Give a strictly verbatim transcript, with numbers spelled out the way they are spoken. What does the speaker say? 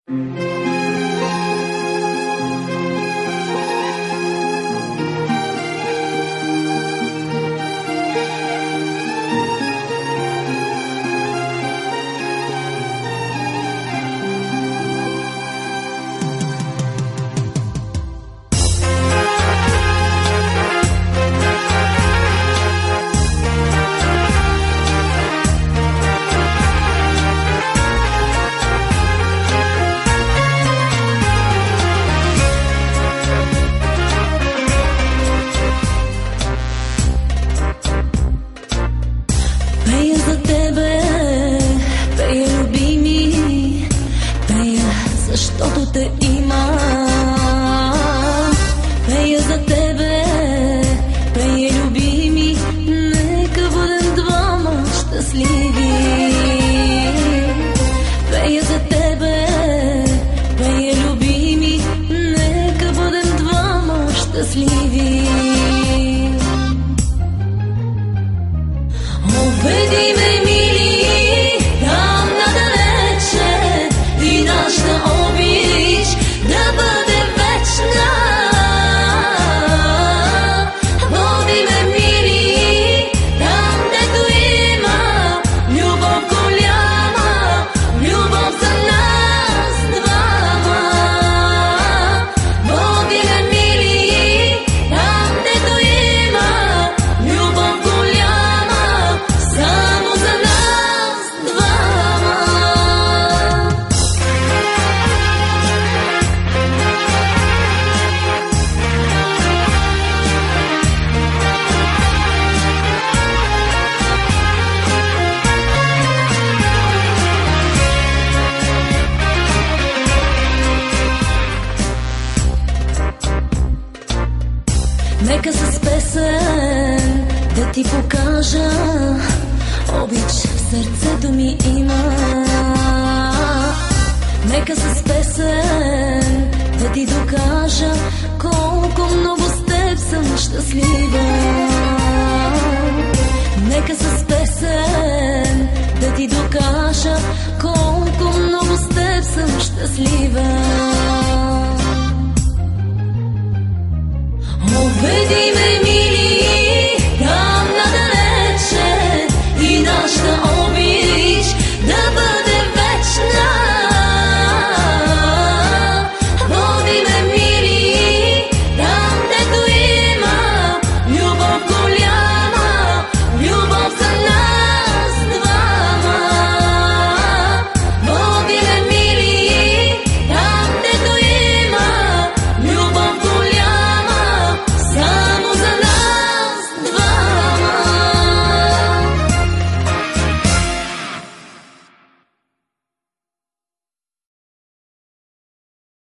Пея за тебе, пея любими, пея защото те има. Пея за тебе, пея любими, нека бъдем двама щастливи. Пея за тебе, пея любими, нека бъдем двама щастливи. Обеди ме, мили, там надалече, и нашата обич да бъде вечна. Води ме, мили, там дето има любов голяма, любов за нас двама. Води ме, мили, там дето има любов голяма, само за нас двама. Нека с песен да ти покажа, обич в сърцето ми има. Нека с песен да ти докажа колко много с теб съм щастлива. Нека с песен да ти докажа колко много